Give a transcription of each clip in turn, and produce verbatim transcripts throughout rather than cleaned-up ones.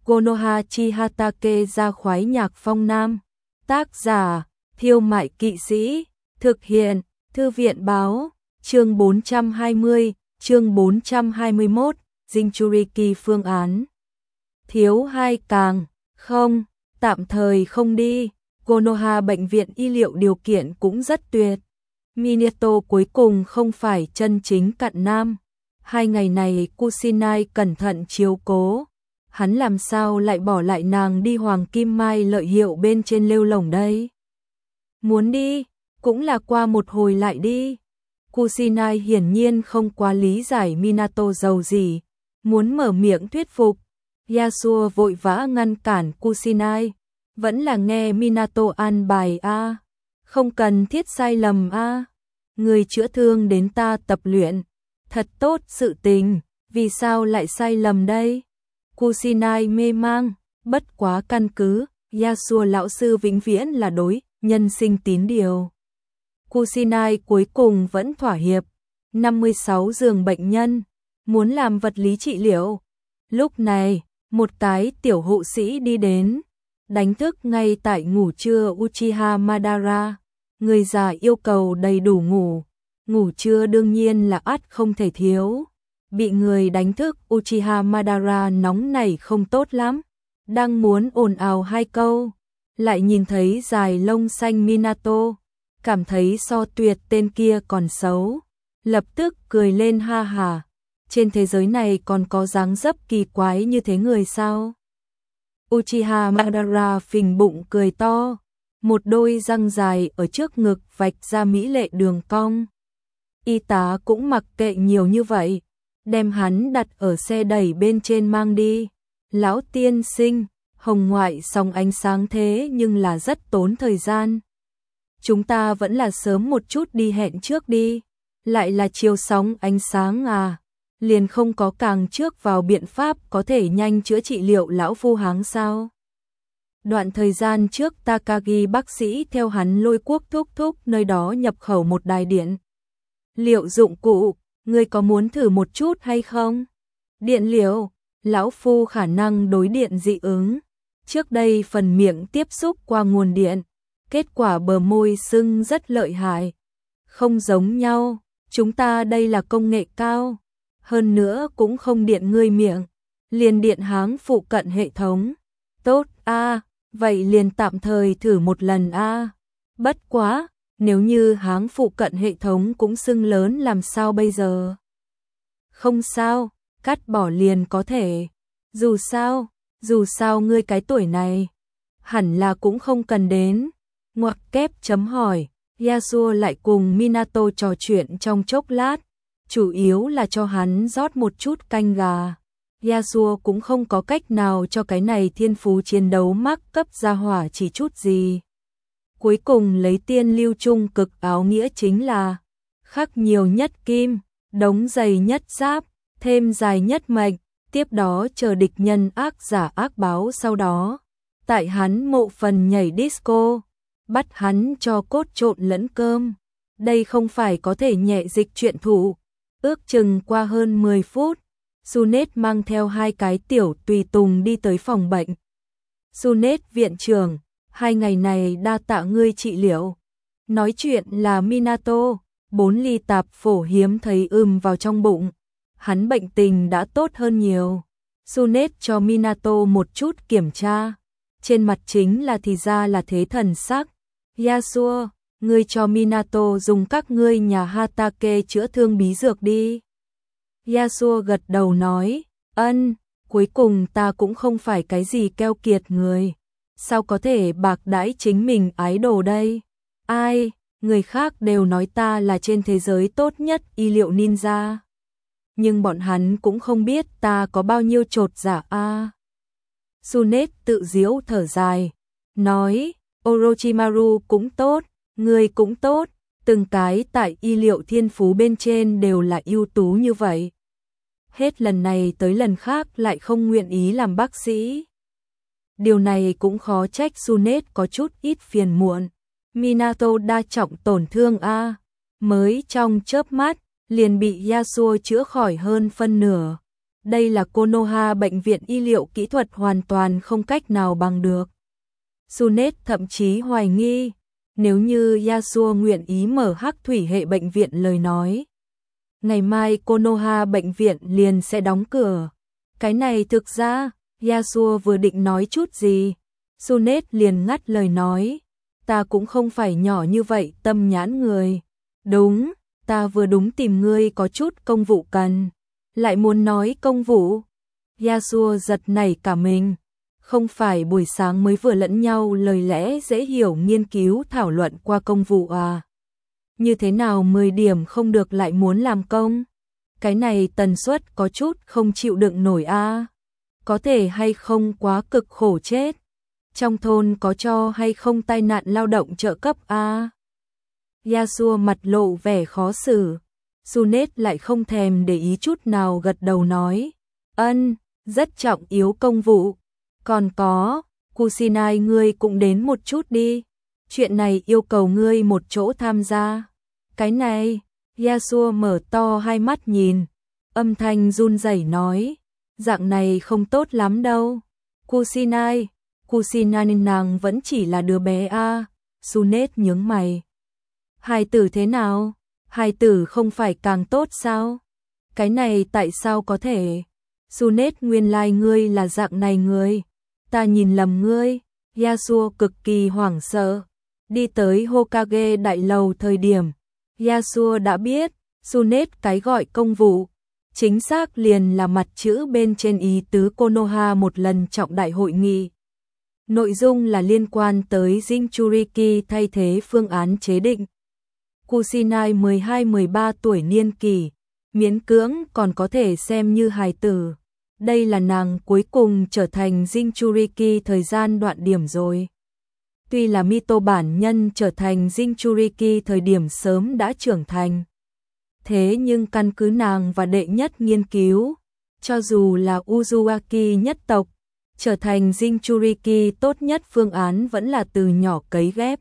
Konoha Chihatake ra khoái nhạc phong nam. Tác giả, Thiêu Mại Kỵ Sĩ. Thực hiện, Thư viện Báo. Chương bốn trăm hai mươi, chương bốn trăm hai mươi mốt, Jinchuriki phương án. Thiếu hai càng, không, tạm thời không đi. Konoha bệnh viện y liệu điều kiện cũng rất tuyệt. Minato cuối cùng không phải chân chính cận nam. Hai ngày này Kusinai cẩn thận chiếu cố. Hắn làm sao lại bỏ lại nàng đi Hoàng Kim Mai Lợi Hiệu bên trên lêu lổng đây? Muốn đi, cũng là qua một hồi lại đi. Kusinai hiển nhiên không quá lý giải Minato giàu gì, muốn mở miệng thuyết phục. Yasuo vội vã ngăn cản Kusinai, vẫn là nghe Minato an bài a, không cần thiết sai lầm a. Người chữa thương đến ta tập luyện, thật tốt sự tình, vì sao lại sai lầm đây? Kusinai mê mang, bất quá căn cứ, Yasuo lão sư vĩnh viễn là đối nhân sinh tín điều. Kusinai cuối cùng vẫn thỏa hiệp, năm mươi sáu giường bệnh nhân, muốn làm vật lý trị liệu. Lúc này, một cái tiểu hộ sĩ đi đến, đánh thức ngay tại ngủ trưa Uchiha Madara. Người già yêu cầu đầy đủ ngủ, ngủ trưa đương nhiên là ắt không thể thiếu. Bị người đánh thức Uchiha Madara nóng nảy không tốt lắm, đang muốn ồn ào hai câu, lại nhìn thấy dài lông xanh Minato, cảm thấy so tuyệt tên kia còn xấu, lập tức cười lên ha hà. Trên thế giới này còn có dáng dấp kỳ quái như thế người sao? Uchiha Madara phình bụng cười to, một đôi răng dài ở trước ngực vạch ra mỹ lệ đường cong. Y tá cũng mặc kệ nhiều như vậy, đem hắn đặt ở xe đẩy bên trên mang đi. Lão tiên sinh, hồng ngoại song ánh sáng thế nhưng là rất tốn thời gian. Chúng ta vẫn là sớm một chút đi hẹn trước đi. Lại là chiều sóng ánh sáng à? Liền không có càng trước vào biện pháp có thể nhanh chữa trị liệu lão phu háng sao? Đoạn thời gian trước Takagi bác sĩ theo hắn Lôi Quốc thúc thúc nơi đó nhập khẩu một đài điện liệu dụng cụ, ngươi có muốn thử một chút hay không? Điện liệu, lão phu khả năng đối điện dị ứng. Trước đây phần miệng tiếp xúc qua nguồn điện, kết quả bờ môi sưng rất lợi hại. Không giống nhau, chúng ta đây là công nghệ cao, hơn nữa cũng không điện ngươi miệng, liền điện háng phụ cận hệ thống. Tốt a, vậy liền tạm thời thử một lần a. Bất quá, nếu như háng phụ cận hệ thống cũng sưng lớn làm sao bây giờ? Không sao, cắt bỏ liền có thể. Dù sao, dù sao ngươi cái tuổi này, hẳn là cũng không cần đến. Ngoặc kép chấm hỏi, Yasuo lại cùng Minato trò chuyện trong chốc lát, chủ yếu là cho hắn rót một chút canh gà. Yasuo cũng không có cách nào cho cái này thiên phú chiến đấu mắc cấp ra hỏa chỉ chút gì. Cuối cùng lấy tiên lưu trung cực áo nghĩa chính là khắc nhiều nhất kim, đống dày nhất giáp, thêm dài nhất mệnh, tiếp đó chờ địch nhân ác giả ác báo, sau đó tại hắn mộ phần nhảy disco, bắt hắn cho cốt trộn lẫn cơm. Đây không phải có thể nhẹ dịch truyện thủ. Ước chừng qua hơn mười phút, Sunet mang theo hai cái tiểu tùy tùng đi tới phòng bệnh. Sunet viện trưởng, hai ngày này đa tạ ngươi trị liệu. Nói chuyện là Minato, bốn ly tạp phổ hiếm thấy ưm vào trong bụng. Hắn bệnh tình đã tốt hơn nhiều. Sunet cho Minato một chút kiểm tra. Trên mặt chính là thì ra là thế thần sắc. Yasuo, ngươi cho Minato dùng các ngươi nhà Hatake chữa thương bí dược đi. Yasuo gật đầu nói, ân, cuối cùng ta cũng không phải cái gì keo kiệt người. Sao có thể bạc đãi chính mình ái đồ đây? Ai, người khác đều nói ta là trên thế giới tốt nhất y liệu ninja. Nhưng bọn hắn cũng không biết ta có bao nhiêu trột dạ a. À. Sunet tự giễu thở dài, nói, Orochimaru cũng tốt, người cũng tốt, từng cái tại y liệu thiên phú bên trên đều là ưu tú như vậy. Hết lần này tới lần khác lại không nguyện ý làm bác sĩ. Điều này cũng khó trách Sunet có chút ít phiền muộn. Minato đa trọng tổn thương a, mới trong chớp mắt liền bị Yasuo chữa khỏi hơn phân nửa. Đây là Konoha bệnh viện y liệu kỹ thuật hoàn toàn không cách nào bằng được. Tsunet thậm chí hoài nghi, nếu như Yasuo nguyện ý mở hắc thủy hệ bệnh viện lời nói, ngày mai Konoha bệnh viện liền sẽ đóng cửa. Cái này thực ra, Yasuo vừa định nói chút gì, Tsunet liền ngắt lời nói, ta cũng không phải nhỏ như vậy tâm nhãn người. Đúng, ta vừa đúng tìm ngươi có chút công vụ cần. Lại muốn nói công vụ. Yasuo giật nảy cả mình. Không phải buổi sáng mới vừa lẫn nhau lời lẽ dễ hiểu nghiên cứu thảo luận qua công vụ à. Như thế nào mười điểm không được lại muốn làm công? Cái này tần suất có chút không chịu đựng nổi a. À. Có thể hay không quá cực khổ chết. Trong thôn có cho hay không tai nạn lao động trợ cấp a. À. Yasuo mặt lộ vẻ khó xử. Tsunet lại không thèm để ý chút nào gật đầu nói. Ân, rất trọng yếu công vụ. Còn có, Kusinai ngươi cũng đến một chút đi. Chuyện này yêu cầu ngươi một chỗ tham gia. Cái này, Yasuo mở to hai mắt nhìn. Âm thanh run rẩy nói. Dạng này không tốt lắm đâu. Kusinai, Kusinai nàng vẫn chỉ là đứa bé a. À. Tsunet nhướng mày. Hài tử thế nào? Hài tử không phải càng tốt sao? Cái này tại sao có thể? Tsunet nguyên lai like ngươi là dạng này người. Ta nhìn lầm ngươi. Yasuo cực kỳ hoảng sợ. Đi tới Hokage đại lầu thời điểm. Yasuo đã biết, Tsunet cái gọi công vụ. Chính xác liền là mặt chữ bên trên ý tứ Konoha một lần trọng đại hội nghị. Nội dung là liên quan tới Jinchuriki thay thế phương án chế định. Kusinai mười hai mười ba tuổi niên kỷ, miễn cưỡng còn có thể xem như hài tử. Đây là nàng cuối cùng trở thành Jinchuriki thời gian đoạn điểm rồi. Tuy là Mito bản nhân trở thành Jinchuriki thời điểm sớm đã trưởng thành. Thế nhưng căn cứ nàng và đệ nhất nghiên cứu, cho dù là Uzumaki nhất tộc, trở thành Jinchuriki tốt nhất phương án vẫn là từ nhỏ cấy ghép.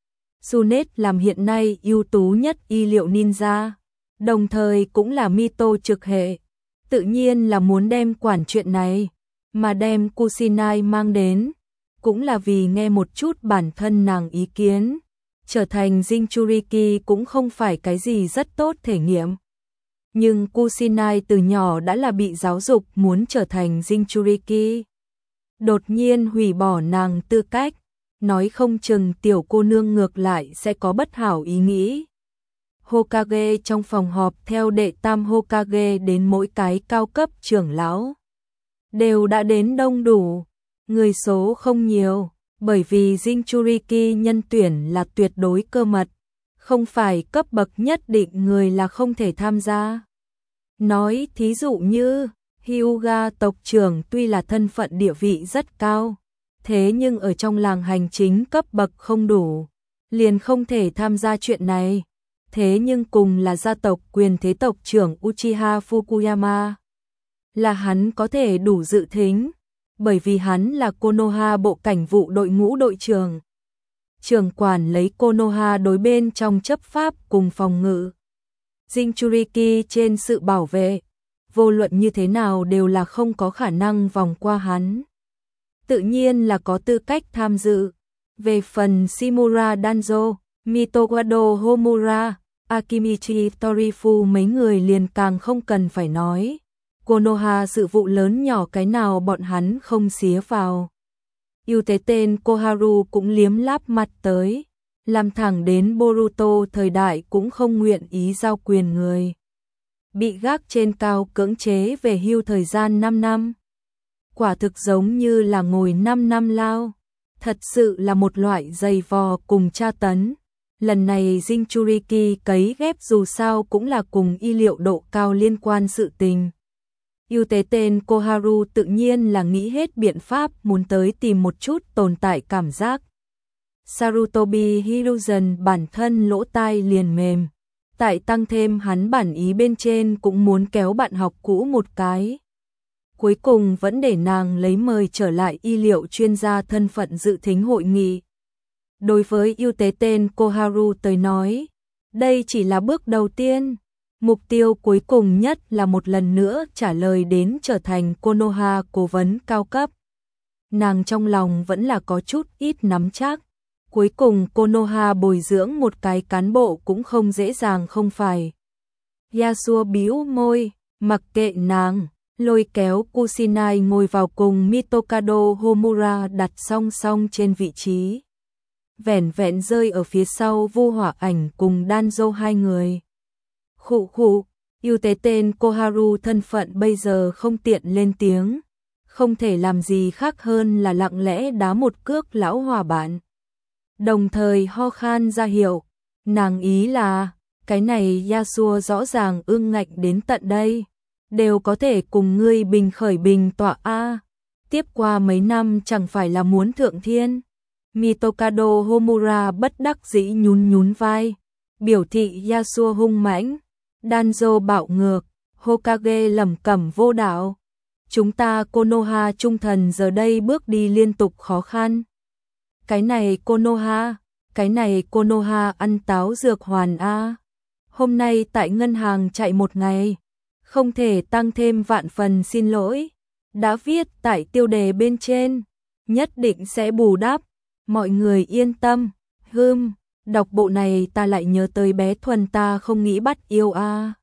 Tsunet làm hiện nay ưu tú nhất y liệu ninja, đồng thời cũng là Mito trực hệ. Tự nhiên là muốn đem quản chuyện này, mà đem Kusinai mang đến, cũng là vì nghe một chút bản thân nàng ý kiến. Trở thành Jinchuriki cũng không phải cái gì rất tốt thể nghiệm. Nhưng Kusinai từ nhỏ đã là bị giáo dục muốn trở thành Jinchuriki. Đột nhiên hủy bỏ nàng tư cách, nói không chừng tiểu cô nương ngược lại sẽ có bất hảo ý nghĩ. Hokage trong phòng họp theo đệ tam Hokage đến mỗi cái cao cấp trưởng lão. Đều đã đến đông đủ, người số không nhiều, bởi vì Jinchuriki nhân tuyển là tuyệt đối cơ mật, không phải cấp bậc nhất định người là không thể tham gia. Nói thí dụ như, Hyuga tộc trưởng tuy là thân phận địa vị rất cao, thế nhưng ở trong làng hành chính cấp bậc không đủ, liền không thể tham gia chuyện này. Thế nhưng cùng là gia tộc quyền thế tộc trưởng Uchiha Fukuyama, là hắn có thể đủ dự thính, bởi vì hắn là Konoha bộ cảnh vụ đội ngũ đội trưởng. Trưởng quản lấy Konoha đối bên trong chấp pháp cùng phòng ngự. Jinchuriki trên sự bảo vệ, vô luận như thế nào đều là không có khả năng vòng qua hắn. Tự nhiên là có tư cách tham dự. Về phần Shimura Danzo, Mitowado Homura, Akimichi Torifu mấy người liền càng không cần phải nói. Konoha sự vụ lớn nhỏ cái nào bọn hắn không xía vào. Yêu tế tên Koharu cũng liếm láp mặt tới. Làm thẳng đến Boruto thời đại cũng không nguyện ý giao quyền người. Bị gác trên cao cưỡng chế về hưu thời gian năm năm. Quả thực giống như là ngồi năm năm lao. Thật sự là một loại dày vò cùng tra tấn. Lần này Jinchuriki cấy ghép dù sao cũng là cùng y liệu độ cao liên quan sự tình. Yêu tế tên Koharu tự nhiên là nghĩ hết biện pháp muốn tới tìm một chút tồn tại cảm giác. Sarutobi Hiruzen bản thân lỗ tai liền mềm. Tại tăng thêm hắn bản ý bên trên cũng muốn kéo bạn học cũ một cái. Cuối cùng vẫn để nàng lấy mời trở lại y liệu chuyên gia thân phận dự thính hội nghị. Đối với yêu tế tên Koharu tới nói, đây chỉ là bước đầu tiên. Mục tiêu cuối cùng nhất là một lần nữa trả lời đến trở thành Konoha cố vấn cao cấp. Nàng trong lòng vẫn là có chút ít nắm chắc. Cuối cùng Konoha bồi dưỡng một cái cán bộ cũng không dễ dàng không phải. Yasuo bĩu môi, mặc kệ nàng, lôi kéo Kusinai ngồi vào cùng Mitokado Homura đặt song song trên vị trí. Vẻn vẹn rơi ở phía sau Vu Hỏa Ảnh cùng Danzo hai người. Khụ khụ, yêu tế tên Koharu thân phận bây giờ không tiện lên tiếng. Không thể làm gì khác hơn là lặng lẽ đá một cước lão hòa bạn. Đồng thời ho khan ra hiệu, nàng ý là, cái này Yasuo rõ ràng ương ngạnh đến tận đây, đều có thể cùng ngươi bình khởi bình tọa a. Tiếp qua mấy năm chẳng phải là muốn thượng thiên. Mitokado Homura bất đắc dĩ nhún nhún vai, biểu thị Yasuo hung mãnh, Danzo bạo ngược, Hokage lẩm cẩm vô đạo. Chúng ta Konoha trung thần giờ đây bước đi liên tục khó khăn. Cái này Konoha, cái này Konoha ăn táo dược hoàn a. Hôm nay tại ngân hàng chạy một ngày, không thể tăng thêm vạn phần xin lỗi. Đã viết tại tiêu đề bên trên, nhất định sẽ bù đắp. Mọi người yên tâm. Hừm, đọc bộ này ta lại nhớ tới bé Thuần ta không nghĩ bắt yêu a.